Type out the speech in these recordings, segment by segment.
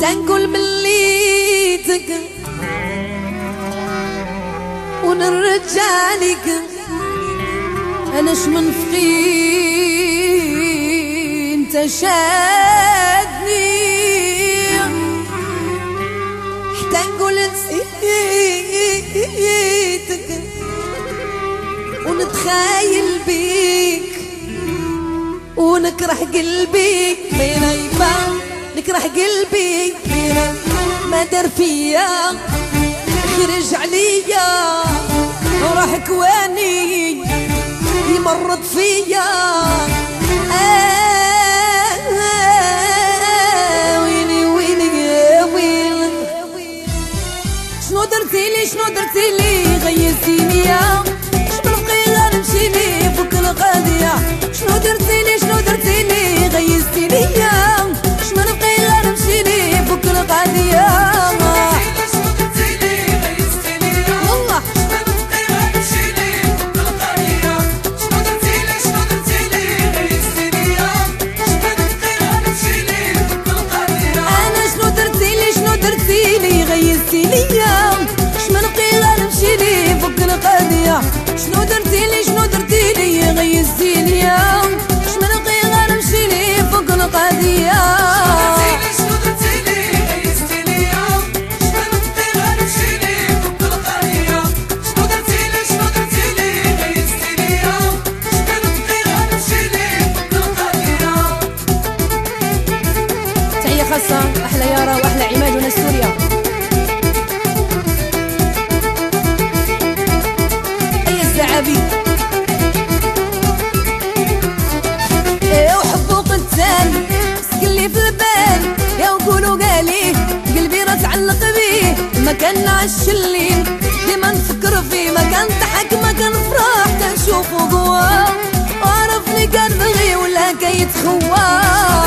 تنقول مليتك ونرجع لك انا شمن فقي انت شادني حتى نقول نسيتك ونتخايل بيك ونكره قلبي بين يبان نكره قلبي بين ما دار فيا خرج عليا وراح كواني يمرض فيا ويلي ويلي يا ويلي شنو درتيلي شنو درتيلي غيرتيني يا شنو بقي غير نمشيلي فوق القضية شنو درتيلي شنو درتيلي غيرتيني يا شنو بقي غير نمشيلي فوق القضية شنو درتيلي شنو درتيلي غيزتيني يا شمن بقي غير نمشيلي فوق القضية شنو درتيلي غيزتيني يا شمن بقي غير نمشيلي فوق القضية شنو درتيلي شنو درتيلي غيزتيني يا شمن بقي غير نمشيلي فوق القضية. تحية خاصة أحلى يارا وأحلى عماد وناس سوريا. وحبو قتال سكلي في البال يا وقولوا قالي قلبي راه تعلق بيه ما كان عش الليل ديما نفكر فيه ما كان ضحك ما كان فرح كنشوفو قوا وعرفني كان بغي ولا كيتخوى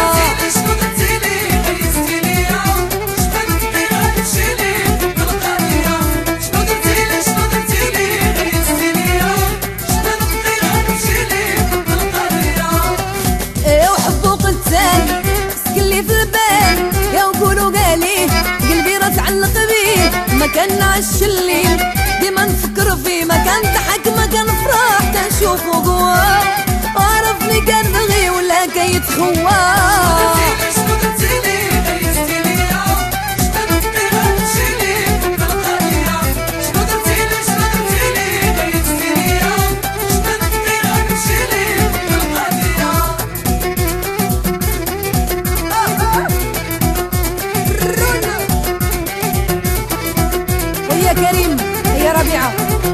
ما كان عش الليل ديما نفكر فيه ما كان ضحك ما كان فرح تنشوفو قوا وعرفني كان بغي ولا كيتخوى شنو درتيلي غيزتيني يا شنو بقي غير نمشيلي فوق القضية شنو درتيلي شنو درتيلي غيزتيني يا شنو بقي غير نمشيلي فوق القضية. يا كريم يا ربيعة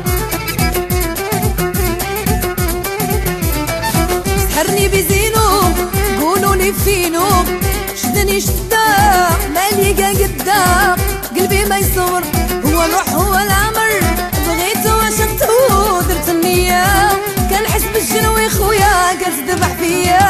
سحرني بزينو قولولي فينو شدني شدا مالي قدا قلبي ما يصور هو الروح هو العمر بغيتو عشقتو درت النية كان حس بالجنوي خويا كتذبح فيا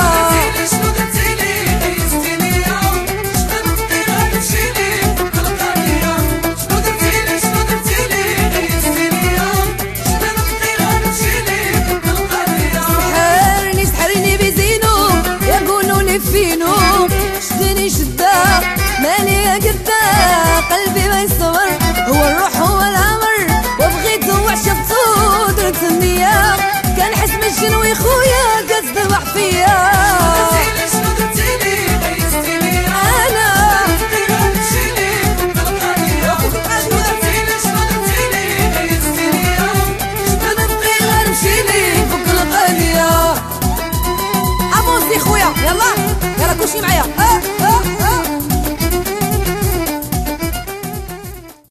فينو شدني شدا مالي قدا قلبي ما يصور هو الروح هو العمر وبغيتو وعشقتو درت النية كان حس بالجنوي خويا كتذبح فيا شنو درتيلي غيزتيني انا بقي غير نمشيلي فوق القضية شنو درتيلي شنو درتيلي غيزتيني شنو بقي غير نمشيلي فوق القضية. ابوسي خويا يلا كلشي معايا.